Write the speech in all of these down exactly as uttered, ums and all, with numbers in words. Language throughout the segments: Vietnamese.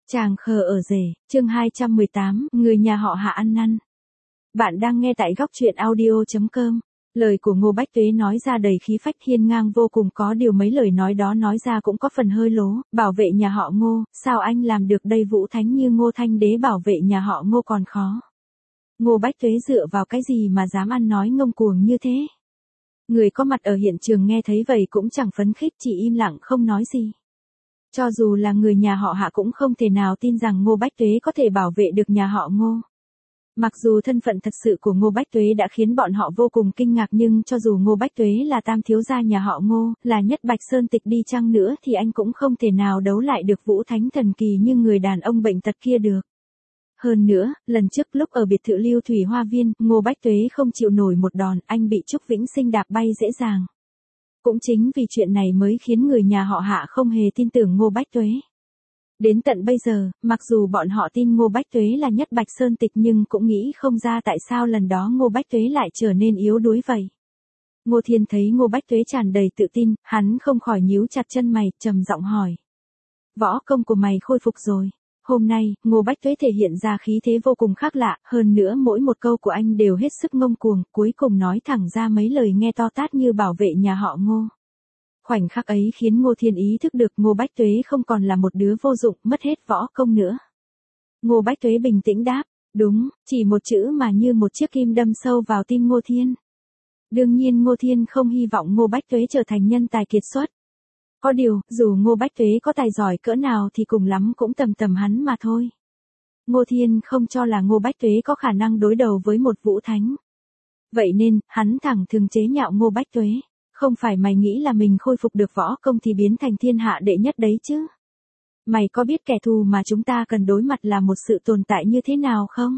Chàng khờ ở rể, chương hai trăm mười tám, người nhà họ Hạ ăn năn. Bạn đang nghe tại góc truyện audio chấm com. Lời của Ngô Bách Tuế nói ra đầy khí phách hiên ngang vô cùng, có điều mấy lời nói đó nói ra cũng có phần hơi lố. Bảo vệ nhà họ Ngô, sao anh làm được đây? Vũ Thánh như Ngô Thanh Đế bảo vệ nhà họ Ngô còn khó. Ngô Bách Tuế dựa vào cái gì mà dám ăn nói ngông cuồng như thế? Người có mặt ở hiện trường nghe thấy vậy cũng chẳng phấn khích, chỉ im lặng không nói gì. Cho dù là người nhà họ Hạ cũng không thể nào tin rằng Ngô Bách Tuế có thể bảo vệ được nhà họ Ngô. Mặc dù thân phận thật sự của Ngô Bách Tuế đã khiến bọn họ vô cùng kinh ngạc, nhưng cho dù Ngô Bách Tuế là tam thiếu gia nhà họ Ngô, là nhất Bạch Sơn Tịch đi chăng nữa thì anh cũng không thể nào đấu lại được Vũ Thánh thần kỳ như người đàn ông bệnh tật kia được. Hơn nữa, lần trước lúc ở biệt thự Lưu Thủy Hoa Viên, Ngô Bách Tuế không chịu nổi một đòn, anh bị Trúc Vĩnh Sinh đạp bay dễ dàng. Cũng chính vì chuyện này mới khiến người nhà họ Hạ không hề tin tưởng Ngô Bách Tuế. Đến tận bây giờ, mặc dù bọn họ tin Ngô Bách Tuế là nhất Bạch Sơn Tịch nhưng cũng nghĩ không ra tại sao lần đó Ngô Bách Tuế lại trở nên yếu đuối vậy. Ngô Thiên thấy Ngô Bách Tuế tràn đầy tự tin, hắn không khỏi nhíu chặt chân mày, trầm giọng hỏi. Võ công của mày khôi phục rồi. Hôm nay, Ngô Bách Tuế thể hiện ra khí thế vô cùng khác lạ, hơn nữa mỗi một câu của anh đều hết sức ngông cuồng, cuối cùng nói thẳng ra mấy lời nghe to tát như bảo vệ nhà họ Ngô. Khoảnh khắc ấy khiến Ngô Thiên ý thức được Ngô Bách Tuế không còn là một đứa vô dụng, mất hết võ công nữa. Ngô Bách Tuế bình tĩnh đáp, đúng, chỉ một chữ mà như một chiếc kim đâm sâu vào tim Ngô Thiên. Đương nhiên Ngô Thiên không hy vọng Ngô Bách Tuế trở thành nhân tài kiệt xuất. Có điều, dù Ngô Bách Tuế có tài giỏi cỡ nào thì cùng lắm cũng tầm tầm hắn mà thôi. Ngô Thiên không cho là Ngô Bách Tuế có khả năng đối đầu với một Vũ Thánh. Vậy nên, hắn thẳng thừng chế nhạo Ngô Bách Tuế. Không phải mày nghĩ là mình khôi phục được võ công thì biến thành thiên hạ đệ nhất đấy chứ? Mày có biết kẻ thù mà chúng ta cần đối mặt là một sự tồn tại như thế nào không?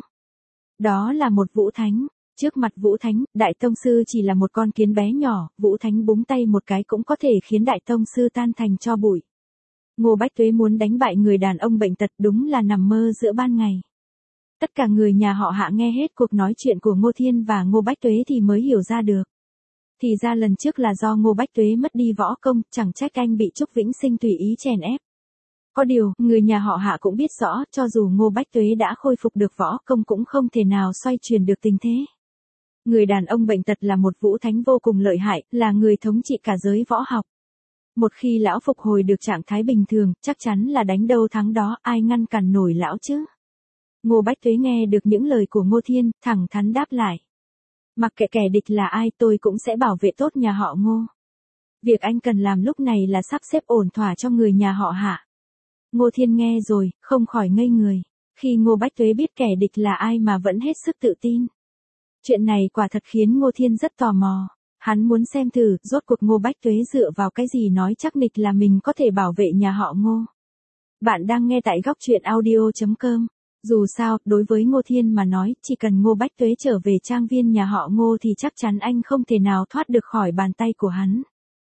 Đó là một Vũ Thánh. Trước mặt Vũ Thánh, Đại Tông Sư chỉ là một con kiến bé nhỏ, Vũ Thánh búng tay một cái cũng có thể khiến Đại Tông Sư tan thành tro bụi. Ngô Bách Tuế muốn đánh bại người đàn ông bệnh tật đúng là nằm mơ giữa ban ngày. Tất cả người nhà họ Hạ nghe hết cuộc nói chuyện của Ngô Thiên và Ngô Bách Tuế thì mới hiểu ra được. Thì ra lần trước là do Ngô Bách Tuế mất đi võ công, chẳng trách anh bị Trúc Vĩnh Sinh tùy ý chèn ép. Có điều, người nhà họ Hạ cũng biết rõ, cho dù Ngô Bách Tuế đã khôi phục được võ công cũng không thể nào xoay chuyển được tình thế. Người đàn ông bệnh tật là một Vũ Thánh vô cùng lợi hại, là người thống trị cả giới võ học. Một khi lão phục hồi được trạng thái bình thường, chắc chắn là đánh đâu thắng đó, ai ngăn cản nổi lão chứ? Ngô Bách Tuế nghe được những lời của Ngô Thiên, thẳng thắn đáp lại. Mặc kệ kẻ địch là ai tôi cũng sẽ bảo vệ tốt nhà họ Ngô. Việc anh cần làm lúc này là sắp xếp ổn thỏa cho người nhà họ Hạ. Ngô Thiên nghe rồi, không khỏi ngây người. Khi Ngô Bách Tuế biết kẻ địch là ai mà vẫn hết sức tự tin. Chuyện này quả thật khiến Ngô Thiên rất tò mò. Hắn muốn xem thử, rốt cuộc Ngô Bách Tuế dựa vào cái gì nói chắc nịch là mình có thể bảo vệ nhà họ Ngô. Bạn đang nghe tại góc truyện audio chấm com. Dù sao, đối với Ngô Thiên mà nói, chỉ cần Ngô Bách Tuế trở về trang viên nhà họ Ngô thì chắc chắn anh không thể nào thoát được khỏi bàn tay của hắn.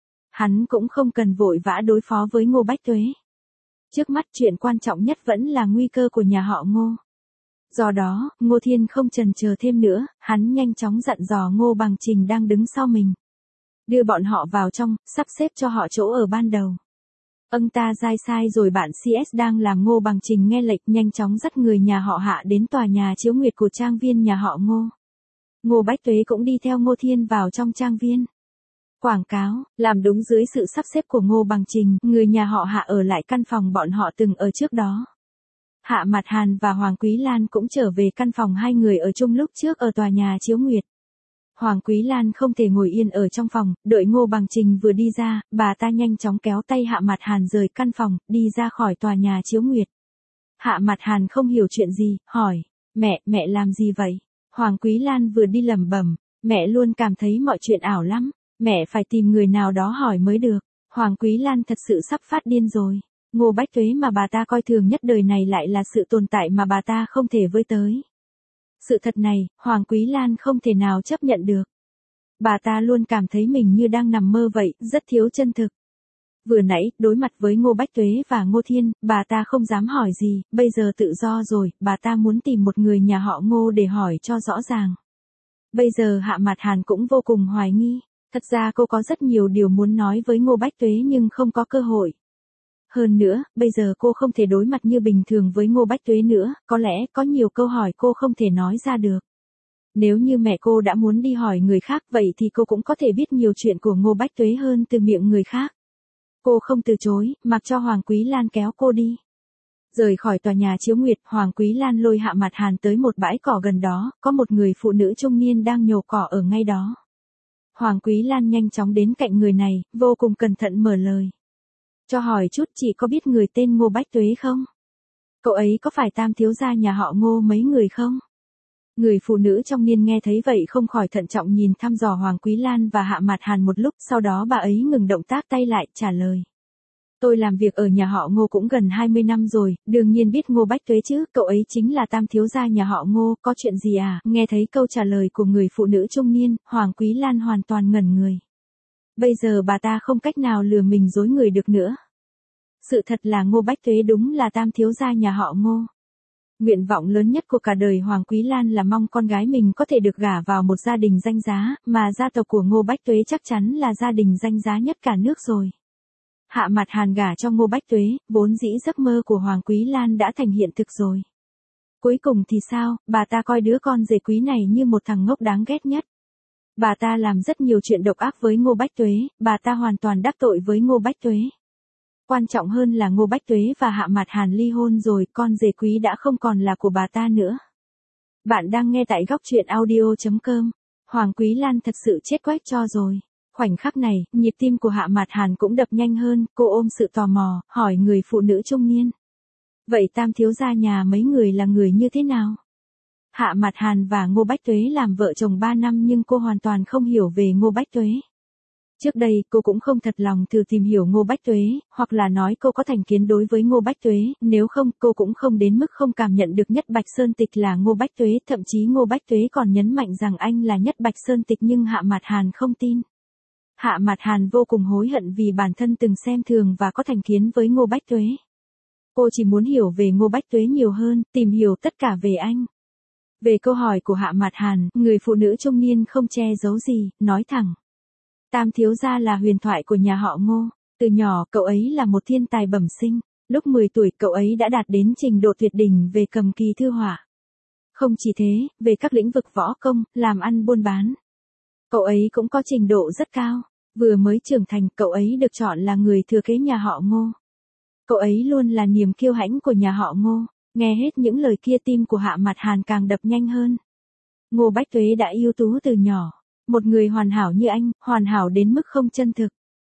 Hắn cũng không cần vội vã đối phó với Ngô Bách Tuế. Trước mắt chuyện quan trọng nhất vẫn là nguy cơ của nhà họ Ngô. Do đó, Ngô Thiên không chần chờ thêm nữa, hắn nhanh chóng dặn dò Ngô Bằng Trình đang đứng sau mình. Đưa bọn họ vào trong, sắp xếp cho họ chỗ ở ban đầu. Âng ta dai sai rồi bạn xê ét đang làm. Ngô Bằng Trình nghe lệnh nhanh chóng dắt người nhà họ Hạ đến tòa nhà chiếu nguyệt của trang viên nhà họ Ngô. Ngô Bách Tuế cũng đi theo Ngô Thiên vào trong trang viên. Quảng cáo, làm đúng dưới sự sắp xếp của Ngô Bằng Trình, người nhà họ Hạ ở lại căn phòng bọn họ từng ở trước đó. Hạ Mạt Hàn và Hoàng Quý Lan cũng trở về căn phòng hai người ở chung lúc trước ở tòa nhà chiếu nguyệt. Hoàng Quý Lan không thể ngồi yên ở trong phòng, đợi Ngô Bằng Trình vừa đi ra, bà ta nhanh chóng kéo tay Hạ Mạt Hàn rời căn phòng, đi ra khỏi tòa nhà chiếu nguyệt. Hạ Mạt Hàn không hiểu chuyện gì, hỏi, mẹ, mẹ làm gì vậy? Hoàng Quý Lan vừa đi lẩm bẩm, mẹ luôn cảm thấy mọi chuyện ảo lắm, mẹ phải tìm người nào đó hỏi mới được. Hoàng Quý Lan thật sự sắp phát điên rồi. Ngô Bách Tuế mà bà ta coi thường nhất đời này lại là sự tồn tại mà bà ta không thể với tới. Sự thật này, Hoàng Quý Lan không thể nào chấp nhận được. Bà ta luôn cảm thấy mình như đang nằm mơ vậy, rất thiếu chân thực. Vừa nãy, đối mặt với Ngô Bách Tuế và Ngô Thiên, bà ta không dám hỏi gì, bây giờ tự do rồi, bà ta muốn tìm một người nhà họ Ngô để hỏi cho rõ ràng. Bây giờ Hạ Mạt Hàn cũng vô cùng hoài nghi. Thật ra cô có rất nhiều điều muốn nói với Ngô Bách Tuế nhưng không có cơ hội. Hơn nữa, bây giờ cô không thể đối mặt như bình thường với Ngô Bách Tuế nữa, có lẽ có nhiều câu hỏi cô không thể nói ra được. Nếu như mẹ cô đã muốn đi hỏi người khác vậy thì cô cũng có thể biết nhiều chuyện của Ngô Bách Tuế hơn từ miệng người khác. Cô không từ chối, mặc cho Hoàng Quý Lan kéo cô đi. Rời khỏi tòa nhà Chiếu Nguyệt, Hoàng Quý Lan lôi Hạ Mạt Hàn tới một bãi cỏ gần đó, có một người phụ nữ trung niên đang nhổ cỏ ở ngay đó. Hoàng Quý Lan nhanh chóng đến cạnh người này, vô cùng cẩn thận mở lời. Cho hỏi chút, chị có biết người tên Ngô Bách Tuế không? Cậu ấy có phải tam thiếu gia nhà họ Ngô mấy người không? Người phụ nữ trong niên nghe thấy vậy không khỏi thận trọng nhìn thăm dò Hoàng Quý Lan và Hạ Mạt Hàn một lúc, sau đó bà ấy ngừng động tác tay lại, trả lời. Tôi làm việc ở nhà họ Ngô cũng gần hai mươi năm rồi, đương nhiên biết Ngô Bách Tuế chứ, cậu ấy chính là tam thiếu gia nhà họ Ngô, có chuyện gì à? Nghe thấy câu trả lời của người phụ nữ trung niên, Hoàng Quý Lan hoàn toàn ngẩn người. Bây giờ bà ta không cách nào lừa mình dối người được nữa. Sự thật là Ngô Bách Tuế đúng là tam thiếu gia nhà họ Ngô. Nguyện vọng lớn nhất của cả đời Hoàng Quý Lan là mong con gái mình có thể được gả vào một gia đình danh giá, mà gia tộc của Ngô Bách Tuế chắc chắn là gia đình danh giá nhất cả nước rồi. Hạ Mạt Hàn gả cho Ngô Bách Tuế, vốn dĩ giấc mơ của Hoàng Quý Lan đã thành hiện thực rồi. Cuối cùng thì sao, bà ta coi đứa con rể quý này như một thằng ngốc đáng ghét nhất. Bà ta làm rất nhiều chuyện độc ác với Ngô Bách Tuế, bà ta hoàn toàn đắc tội với Ngô Bách Tuế. Quan trọng hơn là Ngô Bách Tuế và Hạ Mạt Hàn ly hôn rồi, con rể quý đã không còn là của bà ta nữa. Bạn đang nghe tại góc truyện audio chấm com. Hoàng Quý Lan thật sự chết quách cho rồi. Khoảnh khắc này, nhịp tim của Hạ Mạt Hàn cũng đập nhanh hơn, cô ôm sự tò mò, hỏi người phụ nữ trung niên. Vậy tam thiếu gia nhà mấy người là người như thế nào? Hạ Mạt Hàn và Ngô Bách Tuế làm vợ chồng ba năm nhưng cô hoàn toàn không hiểu về Ngô Bách Tuế. Trước đây, cô cũng không thật lòng thử tìm hiểu Ngô Bách Tuế, hoặc là nói cô có thành kiến đối với Ngô Bách Tuế, nếu không, cô cũng không đến mức không cảm nhận được Nhất Bạch Sơn Tịch là Ngô Bách Tuế, thậm chí Ngô Bách Tuế còn nhấn mạnh rằng anh là Nhất Bạch Sơn Tịch nhưng Hạ Mạt Hàn không tin. Hạ Mạt Hàn vô cùng hối hận vì bản thân từng xem thường và có thành kiến với Ngô Bách Tuế. Cô chỉ muốn hiểu về Ngô Bách Tuế nhiều hơn, tìm hiểu tất cả về anh. Về câu hỏi của Hạ Mạt Hàn, người phụ nữ trung niên không che giấu gì, nói thẳng. Tam thiếu gia là huyền thoại của nhà họ Ngô. Từ nhỏ, cậu ấy là một thiên tài bẩm sinh. Lúc mười tuổi, cậu ấy đã đạt đến trình độ tuyệt đỉnh về cầm kỳ thư họa. Không chỉ thế, về các lĩnh vực võ công, làm ăn buôn bán, cậu ấy cũng có trình độ rất cao. Vừa mới trưởng thành, cậu ấy được chọn là người thừa kế nhà họ Ngô. Cậu ấy luôn là niềm kiêu hãnh của nhà họ Ngô. Nghe hết những lời kia, tim của Hạ Mạt Hàn càng đập nhanh hơn. Ngô Bách Tuế đã ưu tú từ nhỏ. Một người hoàn hảo như anh, hoàn hảo đến mức không chân thực.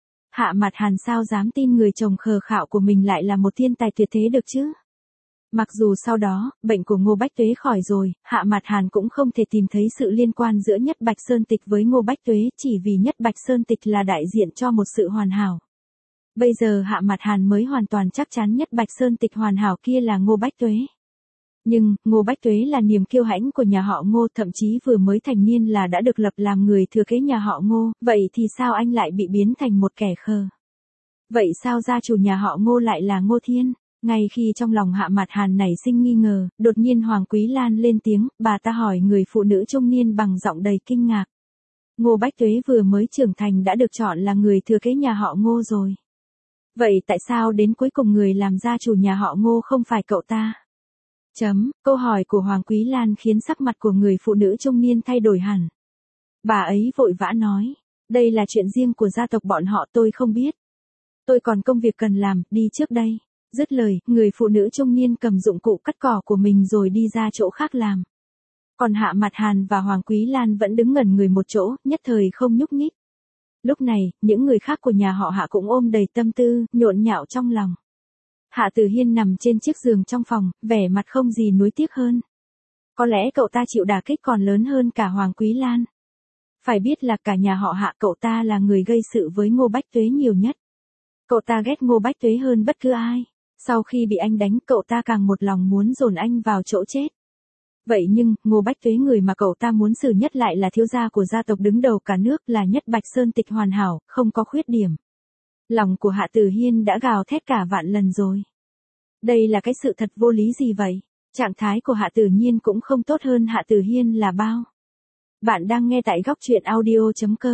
Hạ Mạt Hàn sao dám tin người chồng khờ khạo của mình lại là một thiên tài tuyệt thế được chứ? Mặc dù sau đó, bệnh của Ngô Bách Tuế khỏi rồi, Hạ Mạt Hàn cũng không thể tìm thấy sự liên quan giữa Nhất Bạch Sơn Tịch với Ngô Bách Tuế, chỉ vì Nhất Bạch Sơn Tịch là đại diện cho một sự hoàn hảo. Bây giờ Hạ Mạt Hàn mới hoàn toàn chắc chắn Nhất Bạch Sơn Tịch hoàn hảo kia là Ngô Bách Tuế. Nhưng, Ngô Bách Tuế là niềm kiêu hãnh của nhà họ Ngô, thậm chí vừa mới thành niên là đã được lập làm người thừa kế nhà họ Ngô, vậy thì sao anh lại bị biến thành một kẻ khờ? Vậy sao gia chủ nhà họ Ngô lại là Ngô Thiên? Ngay khi trong lòng Hạ Mạt Hàn nảy sinh nghi ngờ, đột nhiên Hoàng Quý Lan lên tiếng, bà ta hỏi người phụ nữ trung niên bằng giọng đầy kinh ngạc. Ngô Bách Tuế vừa mới trưởng thành đã được chọn là người thừa kế nhà họ Ngô rồi. Vậy tại sao đến cuối cùng người làm gia chủ nhà họ Ngô không phải cậu ta? Chấm, câu hỏi của Hoàng Quý Lan khiến sắc mặt của người phụ nữ trung niên thay đổi hẳn. Bà ấy vội vã nói, đây là chuyện riêng của gia tộc bọn họ, tôi không biết. Tôi còn công việc cần làm, đi trước đây. Dứt lời, người phụ nữ trung niên cầm dụng cụ cắt cỏ của mình rồi đi ra chỗ khác làm. Còn Hạ Mạt Hàn và Hoàng Quý Lan vẫn đứng ngẩn người một chỗ, nhất thời không nhúc nhích. Lúc này, những người khác của nhà họ Hạ cũng ôm đầy tâm tư, nhộn nhạo trong lòng. Hạ Tử Hiên nằm trên chiếc giường trong phòng, vẻ mặt không gì nuối tiếc hơn. Có lẽ cậu ta chịu đả kích còn lớn hơn cả Hoàng Quý Lan. Phải biết là cả nhà họ Hạ cậu ta là người gây sự với Ngô Bách Tuế nhiều nhất. Cậu ta ghét Ngô Bách Tuế hơn bất cứ ai. Sau khi bị anh đánh, cậu ta càng một lòng muốn dồn anh vào chỗ chết. Vậy nhưng, Ngô Bách Tuế người mà cậu ta muốn xử nhất lại là thiếu gia của gia tộc đứng đầu cả nước, là Nhất Bạch Sơn Tịch hoàn hảo, không có khuyết điểm. Lòng của Hạ Tử Hiên đã gào thét cả vạn lần rồi. Đây là cái sự thật vô lý gì vậy? Trạng thái của Hạ Tử Nhiên cũng không tốt hơn Hạ Tử Hiên là bao. Bạn đang nghe tại góc truyện audio chấm com.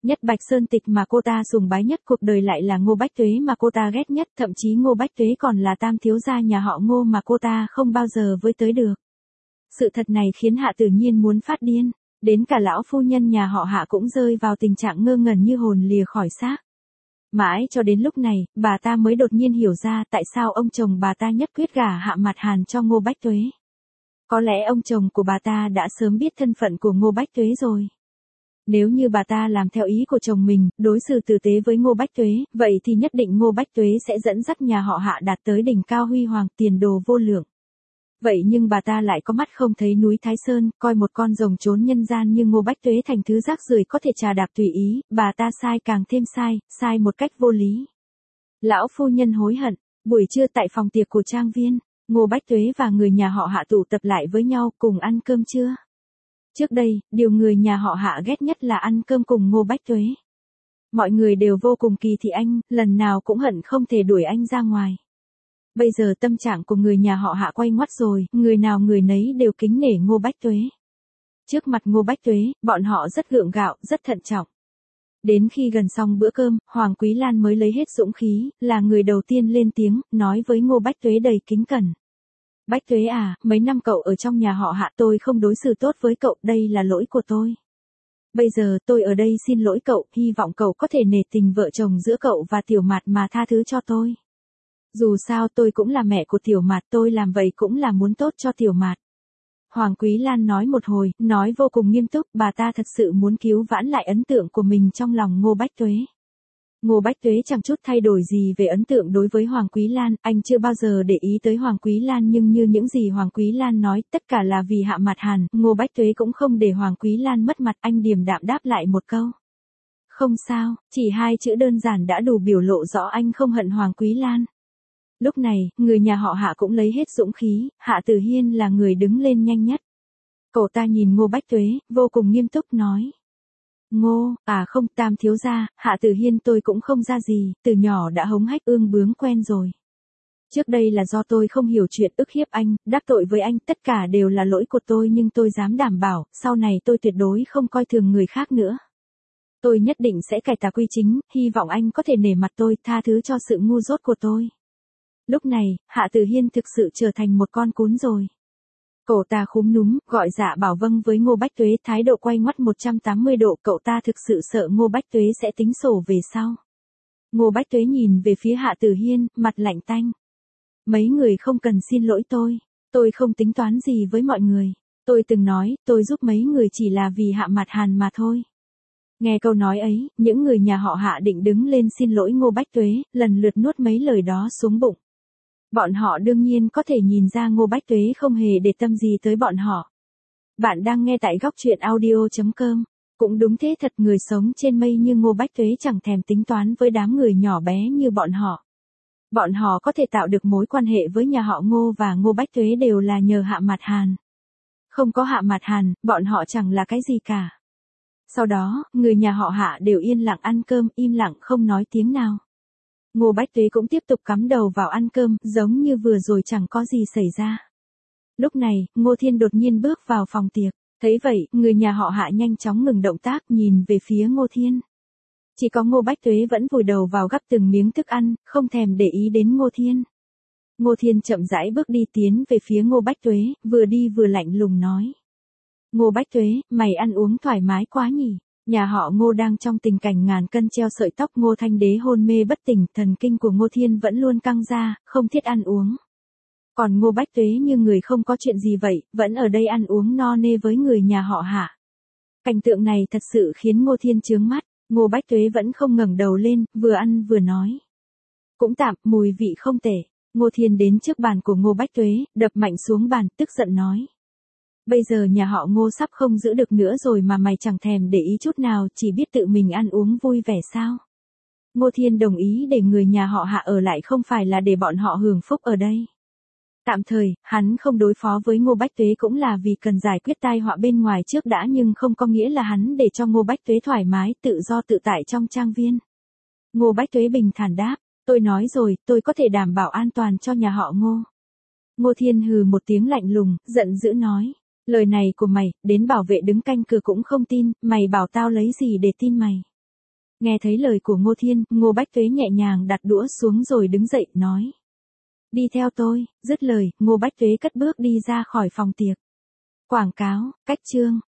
Nhất Bạch Sơn Tịch mà cô ta sùng bái nhất cuộc đời lại là Ngô Bách Tuế mà cô ta ghét nhất, thậm chí Ngô Bách Tuế còn là tam thiếu gia nhà họ Ngô mà cô ta không bao giờ với tới được. Sự thật này khiến Hạ Tử Nhiên muốn phát điên, đến cả lão phu nhân nhà họ Hạ cũng rơi vào tình trạng ngơ ngẩn như hồn lìa khỏi xác. Mãi cho đến lúc này, bà ta mới đột nhiên hiểu ra tại sao ông chồng bà ta nhất quyết gả Hạ Mạt Hàn cho Ngô Bách Tuế. Có lẽ ông chồng của bà ta đã sớm biết thân phận của Ngô Bách Tuế rồi. Nếu như bà ta làm theo ý của chồng mình, đối xử tử tế với Ngô Bách Tuế, vậy thì nhất định Ngô Bách Tuế sẽ dẫn dắt nhà họ Hạ đạt tới đỉnh cao huy hoàng, tiền đồ vô lượng. Vậy nhưng bà ta lại có mắt không thấy núi Thái Sơn, coi một con rồng trốn nhân gian như Ngô Bách Tuế thành thứ rác rưởi có thể trà đạp tùy ý, bà ta sai càng thêm sai, sai một cách vô lý. Lão phu nhân hối hận, buổi trưa tại phòng tiệc của trang viên, Ngô Bách Tuế và người nhà họ Hạ tụ tập lại với nhau cùng ăn cơm trưa. Trước đây, điều người nhà họ Hạ ghét nhất là ăn cơm cùng Ngô Bách Tuế. Mọi người đều vô cùng kỳ thị anh, lần nào cũng hận không thể đuổi anh ra ngoài. Bây giờ tâm trạng của người nhà họ Hạ quay ngoắt rồi, người nào người nấy đều kính nể Ngô Bách Tuế. Trước mặt Ngô Bách Tuế, bọn họ rất gượng gạo, rất thận trọng. Đến khi gần xong bữa cơm, Hoàng Quý Lan mới lấy hết dũng khí, là người đầu tiên lên tiếng, nói với Ngô Bách Tuế đầy kính cẩn. Bách Tuế à, mấy năm cậu ở trong nhà họ Hạ tôi không đối xử tốt với cậu, đây là lỗi của tôi. Bây giờ tôi ở đây xin lỗi cậu, hy vọng cậu có thể nể tình vợ chồng giữa cậu và Tiểu Mạt mà tha thứ cho tôi. Dù sao tôi cũng là mẹ của Tiểu Mạt, tôi làm vậy cũng là muốn tốt cho Tiểu Mạt. Hoàng Quý Lan nói một hồi, nói vô cùng nghiêm túc, bà ta thật sự muốn cứu vãn lại ấn tượng của mình trong lòng Ngô Bách Tuế. Ngô Bách Tuế chẳng chút thay đổi gì về ấn tượng đối với Hoàng Quý Lan, anh chưa bao giờ để ý tới Hoàng Quý Lan nhưng như những gì Hoàng Quý Lan nói, tất cả là vì Hạ Mạt Hàn, Ngô Bách Tuế cũng không để Hoàng Quý Lan mất mặt, anh điềm đạm đáp lại một câu. Không sao, chỉ hai chữ đơn giản đã đủ biểu lộ rõ anh không hận Hoàng Quý Lan. Lúc này, người nhà họ Hạ cũng lấy hết dũng khí, Hạ Tử Hiên là người đứng lên nhanh nhất. Cậu ta nhìn Ngô Bách Tuế, vô cùng nghiêm túc nói. Ngô, à không, tam thiếu gia, Hạ Tử Hiên tôi cũng không ra gì, từ nhỏ đã hống hách ương bướng quen rồi. Trước đây là do tôi không hiểu chuyện ức hiếp anh, đắc tội với anh, tất cả đều là lỗi của tôi nhưng tôi dám đảm bảo, sau này tôi tuyệt đối không coi thường người khác nữa. Tôi nhất định sẽ cải tà quy chính, hy vọng anh có thể nể mặt tôi, tha thứ cho sự ngu dốt của tôi. Lúc này, Hạ Tử Hiên thực sự trở thành một con cún rồi. Cậu ta khúm núm, gọi dạ bảo vâng với Ngô Bách Tuế, thái độ quay ngoắt một trăm tám mươi độ, cậu ta thực sự sợ Ngô Bách Tuế sẽ tính sổ về sau. Ngô Bách Tuế nhìn về phía Hạ Tử Hiên, mặt lạnh tanh. Mấy người không cần xin lỗi tôi, tôi không tính toán gì với mọi người. Tôi từng nói, tôi giúp mấy người chỉ là vì Hạ Mạt Hàn mà thôi. Nghe câu nói ấy, những người nhà họ Hạ định đứng lên xin lỗi Ngô Bách Tuế, lần lượt nuốt mấy lời đó xuống bụng. Bọn họ đương nhiên có thể nhìn ra Ngô Bách Tuế không hề để tâm gì tới bọn họ. Bạn đang nghe tại góc truyện audio chấm com. Cũng đúng thế thật, người sống trên mây như Ngô Bách Tuế chẳng thèm tính toán với đám người nhỏ bé như bọn họ. Bọn họ có thể tạo được mối quan hệ với nhà họ Ngô và Ngô Bách Tuế đều là nhờ Hạ Mạt Hàn. Không có Hạ Mạt Hàn, bọn họ chẳng là cái gì cả. Sau đó, người nhà họ Hạ đều yên lặng ăn cơm, im lặng không nói tiếng nào. Ngô Bách Tuế cũng tiếp tục cắm đầu vào ăn cơm, giống như vừa rồi chẳng có gì xảy ra. Lúc này, Ngô Thiên đột nhiên bước vào phòng tiệc. Thấy vậy, người nhà họ Hạ nhanh chóng ngừng động tác, nhìn về phía Ngô Thiên. Chỉ có Ngô Bách Tuế vẫn vùi đầu vào gắp từng miếng thức ăn, không thèm để ý đến Ngô Thiên. Ngô Thiên chậm rãi bước đi tiến về phía Ngô Bách Tuế, vừa đi vừa lạnh lùng nói. Ngô Bách Tuế, mày ăn uống thoải mái quá nhỉ? Nhà họ Ngô đang trong tình cảnh ngàn cân treo sợi tóc, Ngô Thanh Đế hôn mê bất tỉnh, thần kinh của Ngô Thiên vẫn luôn căng ra, không thiết ăn uống. Còn Ngô Bách Tuế như người không có chuyện gì vậy, vẫn ở đây ăn uống no nê với người nhà họ Hạ. Cảnh tượng này thật sự khiến Ngô Thiên chướng mắt, Ngô Bách Tuế vẫn không ngẩng đầu lên, vừa ăn vừa nói. Cũng tạm, mùi vị không tệ. Ngô Thiên đến trước bàn của Ngô Bách Tuế, đập mạnh xuống bàn, tức giận nói. Bây giờ nhà họ Ngô sắp không giữ được nữa rồi mà mày chẳng thèm để ý chút nào, chỉ biết tự mình ăn uống vui vẻ sao? Ngô Thiên đồng ý để người nhà họ Hạ ở lại không phải là để bọn họ hưởng phúc ở đây. Tạm thời, hắn không đối phó với Ngô Bách Tuế cũng là vì cần giải quyết tai họa bên ngoài trước đã, nhưng không có nghĩa là hắn để cho Ngô Bách Tuế thoải mái, tự do tự tại trong trang viên. Ngô Bách Tuế bình thản đáp, tôi nói rồi, tôi có thể đảm bảo an toàn cho nhà họ Ngô. Ngô Thiên hừ một tiếng lạnh lùng, giận dữ nói. Lời này của mày, đến bảo vệ đứng canh cửa cũng không tin, mày bảo tao lấy gì để tin mày. Nghe thấy lời của Ngô Thiên, Ngô Bách Tuế nhẹ nhàng đặt đũa xuống rồi đứng dậy, nói. Đi theo tôi, dứt lời, Ngô Bách Tuế cất bước đi ra khỏi phòng tiệc. Quảng cáo, cách chương.